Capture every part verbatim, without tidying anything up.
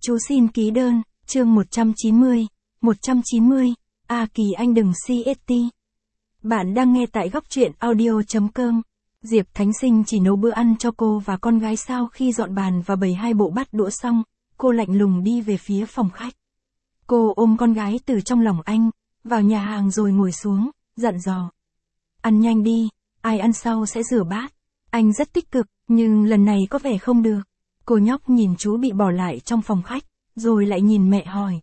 Chú xin ký đơn, chương một trăm chín mươi, một trăm chín mươi, A Kỳ anh đừng xê ét tê. Bạn đang nghe tại góc truyện audio chấm com. Diệp Thánh Sinh chỉ nấu bữa ăn cho cô và con gái sau khi dọn bàn và bày hai bộ bát đũa xong, cô lạnh lùng đi về phía phòng khách. Cô ôm con gái từ trong lòng anh, vào nhà hàng rồi ngồi xuống, dặn dò. Ăn nhanh đi, ai ăn sau sẽ rửa bát. Anh rất tích cực, nhưng lần này có vẻ không được. Cô nhóc nhìn chú bị bỏ lại trong phòng khách, rồi lại nhìn mẹ hỏi.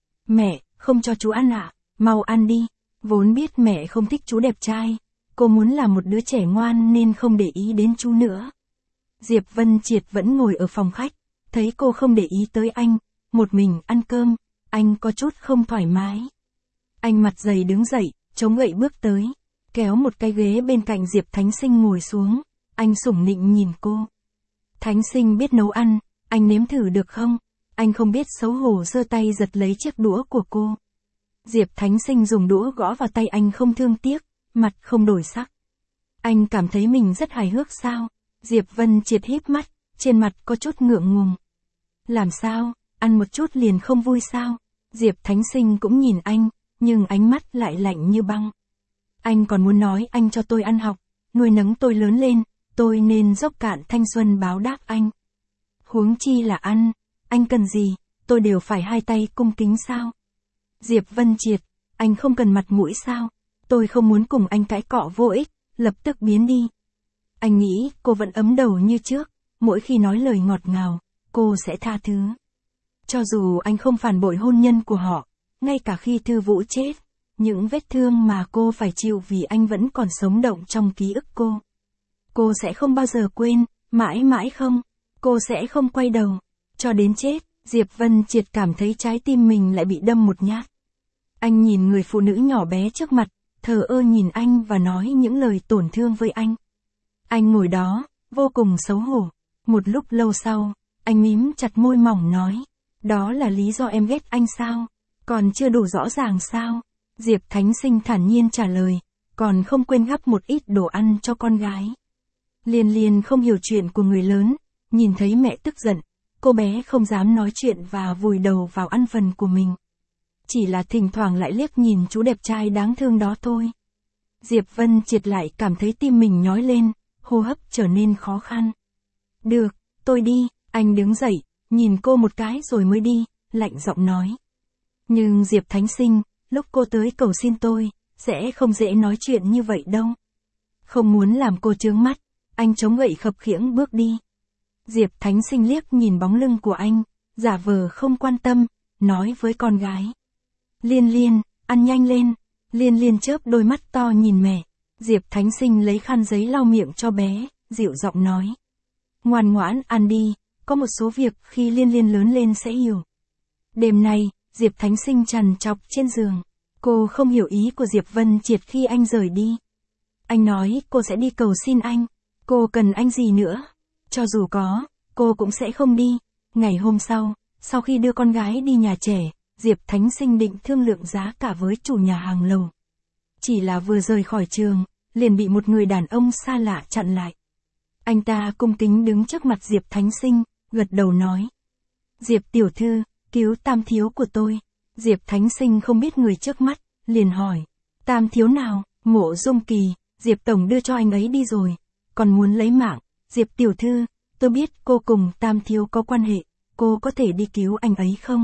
Mẹ, không cho chú ăn ạ, mau ăn đi. Vốn biết mẹ không thích chú đẹp trai, cô muốn là một đứa trẻ ngoan nên không để ý đến chú nữa. Diệp Vân Triệt vẫn ngồi ở phòng khách, thấy cô không để ý tới anh, một mình ăn cơm, anh có chút không thoải mái. Anh mặt dày đứng dậy, chống gậy bước tới, kéo một cái ghế bên cạnh Diệp Thánh Sinh ngồi xuống, anh sủng nịnh nhìn cô. Thánh Sinh biết nấu ăn, anh nếm thử được không? Anh không biết xấu hổ giơ tay giật lấy chiếc đũa của cô. Diệp Thánh Sinh dùng đũa gõ vào tay anh không thương tiếc, mặt không đổi sắc. Anh cảm thấy mình rất hài hước sao? Diệp Vân Triệt híp mắt, trên mặt có chút ngượng ngùng. Làm sao, ăn một chút liền không vui sao? Diệp Thánh Sinh cũng nhìn anh, nhưng ánh mắt lại lạnh như băng. Anh còn muốn nói anh cho tôi ăn học, nuôi nấng tôi lớn lên, tôi nên dốc cạn thanh xuân báo đáp anh. Huống chi là ăn, anh cần gì, tôi đều phải hai tay cung kính sao? Diệp Vân Triệt, anh không cần mặt mũi sao? Tôi không muốn cùng anh cãi cọ vô ích, lập tức biến đi. Anh nghĩ cô vẫn ấm đầu như trước, mỗi khi nói lời ngọt ngào, cô sẽ tha thứ. Cho dù anh không phản bội hôn nhân của họ, ngay cả khi Thư Vũ chết, những vết thương mà cô phải chịu vì anh vẫn còn sống động trong ký ức cô. Cô sẽ không bao giờ quên, mãi mãi không, cô sẽ không quay đầu, cho đến chết. Diệp Vân Triệt cảm thấy trái tim mình lại bị đâm một nhát. Anh nhìn người phụ nữ nhỏ bé trước mặt, thờ ơ nhìn anh và nói những lời tổn thương với anh. Anh ngồi đó, vô cùng xấu hổ. Một lúc lâu sau, anh mím chặt môi mỏng nói, đó là lý do em ghét anh sao? Còn chưa đủ rõ ràng sao? Diệp Thánh Sinh thản nhiên trả lời, còn không quên gắp một ít đồ ăn cho con gái. Liên Liên không hiểu chuyện của người lớn, nhìn thấy mẹ tức giận, cô bé không dám nói chuyện và vùi đầu vào ăn phần của mình. Chỉ là thỉnh thoảng lại liếc nhìn chú đẹp trai đáng thương đó thôi. Diệp Vân Triệt lại cảm thấy tim mình nhói lên, hô hấp trở nên khó khăn. Được, tôi đi, anh đứng dậy, nhìn cô một cái rồi mới đi, lạnh giọng nói. Nhưng Diệp Thánh Sinh, lúc cô tới cầu xin tôi, sẽ không dễ nói chuyện như vậy đâu. Không muốn làm cô chướng mắt, anh chống gậy khập khiễng bước đi. Diệp Thánh Sinh liếc nhìn bóng lưng của anh, giả vờ không quan tâm, nói với con gái. Liên Liên, ăn nhanh lên. Liên Liên chớp đôi mắt to nhìn mẹ. Diệp Thánh Sinh lấy khăn giấy lau miệng cho bé, dịu giọng nói. Ngoan ngoãn ăn đi, có một số việc khi Liên Liên lớn lên sẽ hiểu. Đêm nay, Diệp Thánh Sinh trằn trọc trên giường. Cô không hiểu ý của Diệp Vân Triệt khi anh rời đi. Anh nói cô sẽ đi cầu xin anh. Cô cần anh gì nữa? Cho dù có, cô cũng sẽ không đi. Ngày hôm sau, sau khi đưa con gái đi nhà trẻ, Diệp Thánh Sinh định thương lượng giá cả với chủ nhà hàng lầu. Chỉ là vừa rời khỏi trường, liền bị một người đàn ông xa lạ chặn lại. Anh ta cung kính đứng trước mặt Diệp Thánh Sinh, gật đầu nói. Diệp tiểu thư, cứu Tam thiếu của tôi. Diệp Thánh Sinh không biết người trước mắt, liền hỏi. Tam thiếu nào? Mộ Dung Kỳ, Diệp tổng đưa cho anh ấy đi rồi, còn muốn lấy mạng. Diệp tiểu thư, tôi biết cô cùng Tam thiếu có quan hệ, cô có thể đi cứu anh ấy không?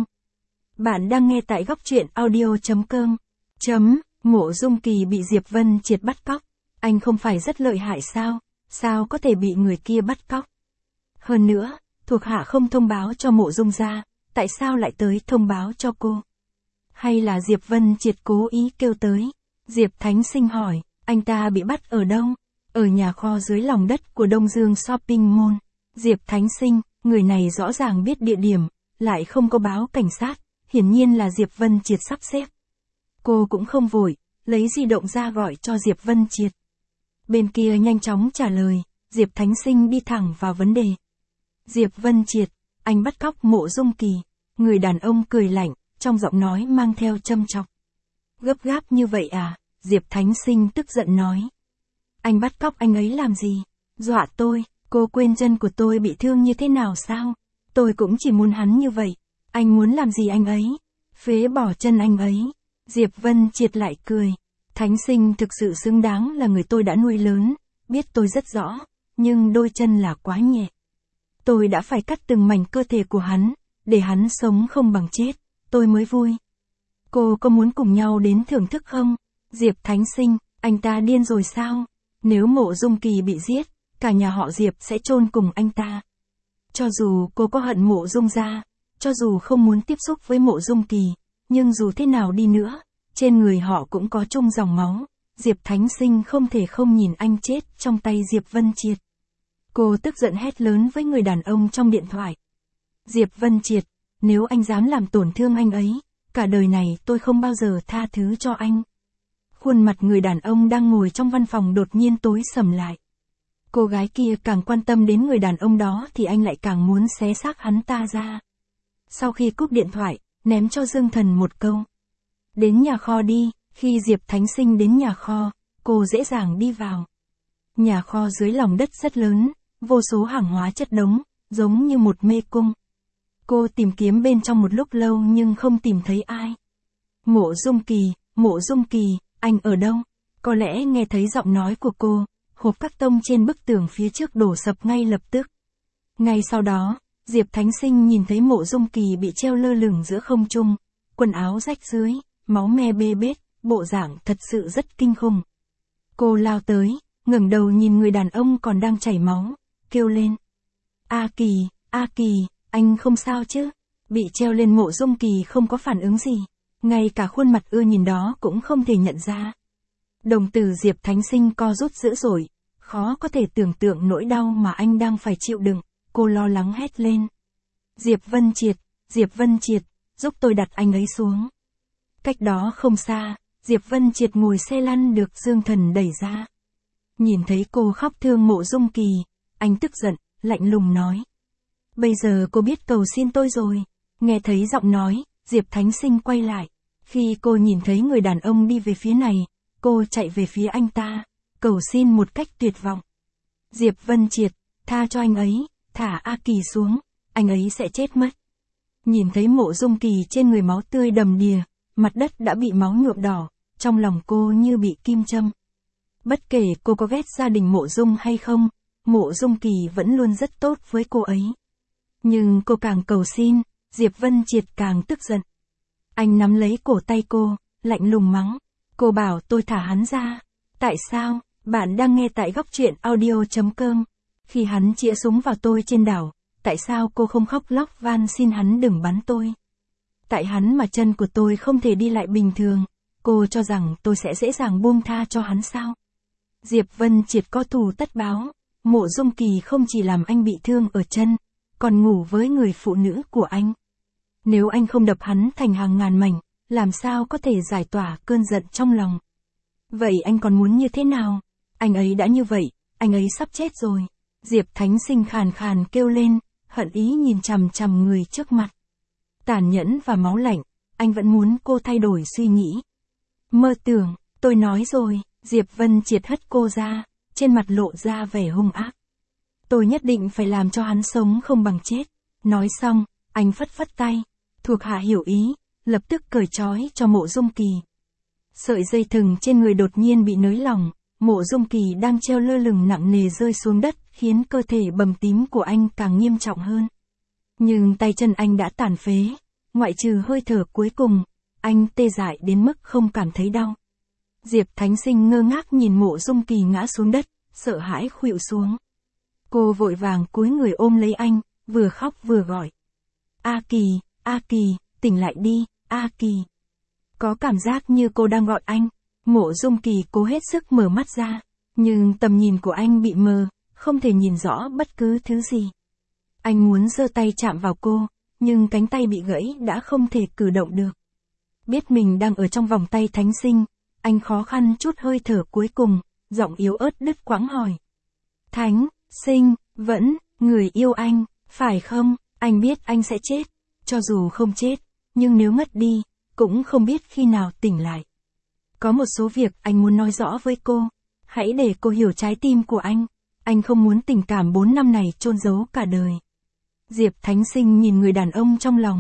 Bạn đang nghe tại góc truyện audio chấm com. Chấm, Mộ Dung Kỳ bị Diệp Vân Triệt bắt cóc. Anh không phải rất lợi hại sao? Sao có thể bị người kia bắt cóc? Hơn nữa, thuộc hạ không thông báo cho Mộ Dung gia, tại sao lại tới thông báo cho cô? Hay là Diệp Vân Triệt cố ý kêu tới? Diệp Thánh Sinh hỏi, anh ta bị bắt ở đâu? Ở nhà kho dưới lòng đất của Đông Dương Shopping Mall. Diệp Thánh Sinh, người này rõ ràng biết địa điểm, lại không có báo cảnh sát, hiển nhiên là Diệp Vân Triệt sắp xếp. Cô cũng không vội, lấy di động ra gọi cho Diệp Vân Triệt. Bên kia nhanh chóng trả lời, Diệp Thánh Sinh đi thẳng vào vấn đề. Diệp Vân Triệt, anh bắt cóc Mộ Dung Kỳ. Người đàn ông cười lạnh, trong giọng nói mang theo châm chọc. Gấp gáp như vậy à? Diệp Thánh Sinh tức giận nói. Anh bắt cóc anh ấy làm gì? Dọa tôi, cô quên chân của tôi bị thương như thế nào sao? Tôi cũng chỉ muốn hắn như vậy. Anh muốn làm gì anh ấy? Phế bỏ chân anh ấy. Diệp Vân Triệt lại cười. Thánh Sinh thực sự xứng đáng là người tôi đã nuôi lớn, biết tôi rất rõ, nhưng đôi chân là quá nhẹ. Tôi đã phải cắt từng mảnh cơ thể của hắn, để hắn sống không bằng chết, tôi mới vui. Cô có muốn cùng nhau đến thưởng thức không? Diệp Thánh Sinh, anh ta điên rồi sao? Nếu Mộ Dung Kỳ bị giết, cả nhà họ Diệp sẽ chôn cùng anh ta. Cho dù cô có hận Mộ Dung gia, cho dù không muốn tiếp xúc với Mộ Dung Kỳ, nhưng dù thế nào đi nữa, trên người họ cũng có chung dòng máu. Diệp Thánh Sinh không thể không nhìn anh chết trong tay Diệp Vân Triệt. Cô tức giận hét lớn với người đàn ông trong điện thoại. Diệp Vân Triệt, nếu anh dám làm tổn thương anh ấy, cả đời này tôi không bao giờ tha thứ cho anh. Khuôn mặt người đàn ông đang ngồi trong văn phòng đột nhiên tối sầm lại. Cô gái kia càng quan tâm đến người đàn ông đó thì anh lại càng muốn xé xác hắn ta ra. Sau khi cúp điện thoại, ném cho Dương Thần một câu. Đến nhà kho đi. Khi Diệp Thánh Sinh đến nhà kho, cô dễ dàng đi vào. Nhà kho dưới lòng đất rất lớn, vô số hàng hóa chất đống, giống như một mê cung. Cô tìm kiếm bên trong một lúc lâu nhưng không tìm thấy ai. Mộ Dung Kỳ, Mộ Dung Kỳ, anh ở đâu? Có lẽ nghe thấy giọng nói của cô, hộp các tông trên bức tường phía trước đổ sập ngay lập tức. Ngay sau đó, Diệp Thánh Sinh nhìn thấy Mộ Dung Kỳ bị treo lơ lửng giữa không trung, quần áo rách rưới, máu me bê bết, bộ dạng thật sự rất kinh khủng. Cô lao tới, ngẩng đầu nhìn người đàn ông còn đang chảy máu, kêu lên. A Kỳ, A Kỳ, anh không sao chứ? Bị treo lên Mộ Dung Kỳ không có phản ứng gì, ngay cả khuôn mặt ưa nhìn đó cũng không thể nhận ra. Đồng tử Diệp Thánh Sinh co rút dữ dội, khó có thể tưởng tượng nỗi đau mà anh đang phải chịu đựng, cô lo lắng hét lên. Diệp Vân Triệt, Diệp Vân Triệt, giúp tôi đặt anh ấy xuống. Cách đó không xa, Diệp Vân Triệt ngồi xe lăn được Dương Thần đẩy ra. Nhìn thấy cô khóc thương Mộ Dung Kỳ, anh tức giận, lạnh lùng nói. Bây giờ cô biết cầu xin tôi rồi. Nghe thấy giọng nói, Diệp Thánh Sinh quay lại. Khi cô nhìn thấy người đàn ông đi về phía này, cô chạy về phía anh ta, cầu xin một cách tuyệt vọng. Diệp Vân Triệt, tha cho anh ấy, thả A Kỳ xuống, anh ấy sẽ chết mất. Nhìn thấy Mộ Dung Kỳ trên người máu tươi đầm đìa, mặt đất đã bị máu nhuộm đỏ, trong lòng cô như bị kim châm. Bất kể cô có ghét gia đình Mộ Dung hay không, Mộ Dung Kỳ vẫn luôn rất tốt với cô ấy. Nhưng cô càng cầu xin, Diệp Vân Triệt càng tức giận. Anh nắm lấy cổ tay cô, lạnh lùng mắng. Cô bảo tôi thả hắn ra. Tại sao? Bạn đang nghe tại góc truyện audio chấm com. Khi hắn chĩa súng vào tôi trên đảo, tại sao cô không khóc lóc van xin hắn đừng bắn tôi? Tại hắn mà chân của tôi không thể đi lại bình thường, cô cho rằng tôi sẽ dễ dàng buông tha cho hắn sao? Diệp Vân Triệt có thù tất báo, Mộ Dung Kỳ không chỉ làm anh bị thương ở chân, còn ngủ với người phụ nữ của anh. Nếu anh không đập hắn thành hàng ngàn mảnh, làm sao có thể giải tỏa cơn giận trong lòng? Vậy anh còn muốn như thế nào? Anh ấy đã như vậy, anh ấy sắp chết rồi. Diệp Thánh Sinh khàn khàn kêu lên, hận ý nhìn chằm chằm người trước mặt. Tàn nhẫn và máu lạnh, anh vẫn muốn cô thay đổi suy nghĩ. Mơ tưởng, tôi nói rồi, Diệp Vân Triệt hất cô ra, trên mặt lộ ra vẻ hung ác. Tôi nhất định phải làm cho hắn sống không bằng chết. Nói xong, anh phất phất tay, thuộc hạ hiểu ý, lập tức cởi trói cho Mộ Dung Kỳ. Sợi dây thừng trên người đột nhiên bị nới lỏng, Mộ Dung Kỳ đang treo lơ lửng nặng nề rơi xuống đất, khiến cơ thể bầm tím của anh càng nghiêm trọng hơn. Nhưng tay chân anh đã tàn phế, ngoại trừ hơi thở cuối cùng, anh tê dại đến mức không cảm thấy đau. Diệp Thánh Sinh ngơ ngác nhìn Mộ Dung Kỳ ngã xuống đất, sợ hãi khuỵu xuống. Cô vội vàng cúi người ôm lấy anh, vừa khóc vừa gọi. A Kỳ, A Kỳ, tỉnh lại đi, A Kỳ. Có cảm giác như cô đang gọi anh. Mộ Dung Kỳ cố hết sức mở mắt ra, nhưng tầm nhìn của anh bị mờ, không thể nhìn rõ bất cứ thứ gì. Anh muốn giơ tay chạm vào cô, nhưng cánh tay bị gãy đã không thể cử động được. Biết mình đang ở trong vòng tay Thánh Sinh, anh khó khăn chút hơi thở cuối cùng, giọng yếu ớt đứt quãng hỏi. Thánh Sinh, vẫn, người yêu anh, phải không? Anh biết anh sẽ chết, cho dù không chết, nhưng nếu ngất đi, cũng không biết khi nào tỉnh lại. Có một số việc anh muốn nói rõ với cô, hãy để cô hiểu trái tim của anh, anh không muốn tình cảm bốn năm này chôn giấu cả đời. Diệp Thánh Sinh nhìn người đàn ông trong lòng,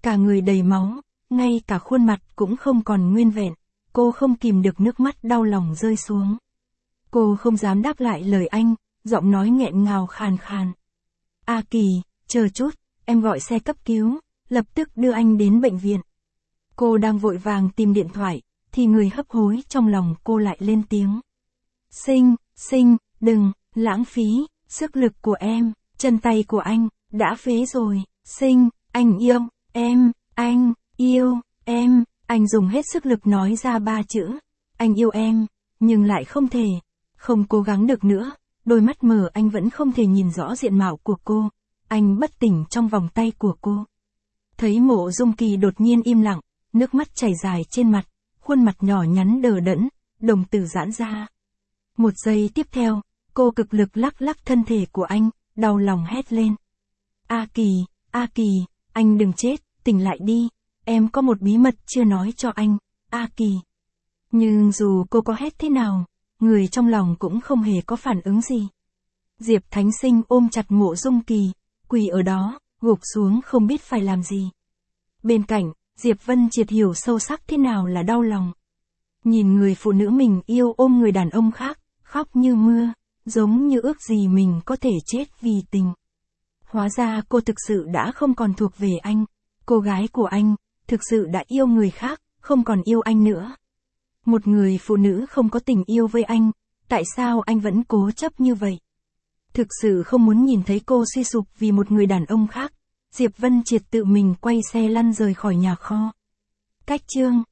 cả người đầy máu, ngay cả khuôn mặt cũng không còn nguyên vẹn, cô không kìm được nước mắt đau lòng rơi xuống. Cô không dám đáp lại lời anh, giọng nói nghẹn ngào khàn khàn. A Kỳ, chờ chút, em gọi xe cấp cứu, lập tức đưa anh đến bệnh viện. Cô đang vội vàng tìm điện thoại, thì người hấp hối trong lòng cô lại lên tiếng. Sinh, sinh, đừng, lãng phí, sức lực của em, chân tay của anh, đã phế rồi. Sinh, anh yêu, em, anh, yêu, em, anh dùng hết sức lực nói ra ba chữ. Anh yêu em, nhưng lại không thể, không cố gắng được nữa, đôi mắt mờ anh vẫn không thể nhìn rõ diện mạo của cô. Anh bất tỉnh trong vòng tay của cô. Thấy Mộ Dung Kỳ đột nhiên im lặng, nước mắt chảy dài trên mặt, khuôn mặt nhỏ nhắn đờ đẫn, đồng tử giãn ra. Một giây tiếp theo, cô cực lực lắc lắc thân thể của anh, đau lòng hét lên. A Kỳ, A Kỳ, anh đừng chết, tỉnh lại đi, em có một bí mật chưa nói cho anh, A Kỳ. Nhưng dù cô có hét thế nào, người trong lòng cũng không hề có phản ứng gì. Diệp Thánh Sinh ôm chặt Mộ Dung Kỳ, quỳ ở đó, gục xuống không biết phải làm gì. Bên cạnh, Diệp Vân Triệt hiểu sâu sắc thế nào là đau lòng. Nhìn người phụ nữ mình yêu ôm người đàn ông khác, khóc như mưa, giống như ước gì mình có thể chết vì tình. Hóa ra cô thực sự đã không còn thuộc về anh, cô gái của anh, thực sự đã yêu người khác, không còn yêu anh nữa. Một người phụ nữ không có tình yêu với anh, tại sao anh vẫn cố chấp như vậy? Thực sự không muốn nhìn thấy cô suy sụp vì một người đàn ông khác. Diệp Vân Triệt tự mình quay xe lăn rời khỏi nhà kho. Cách chương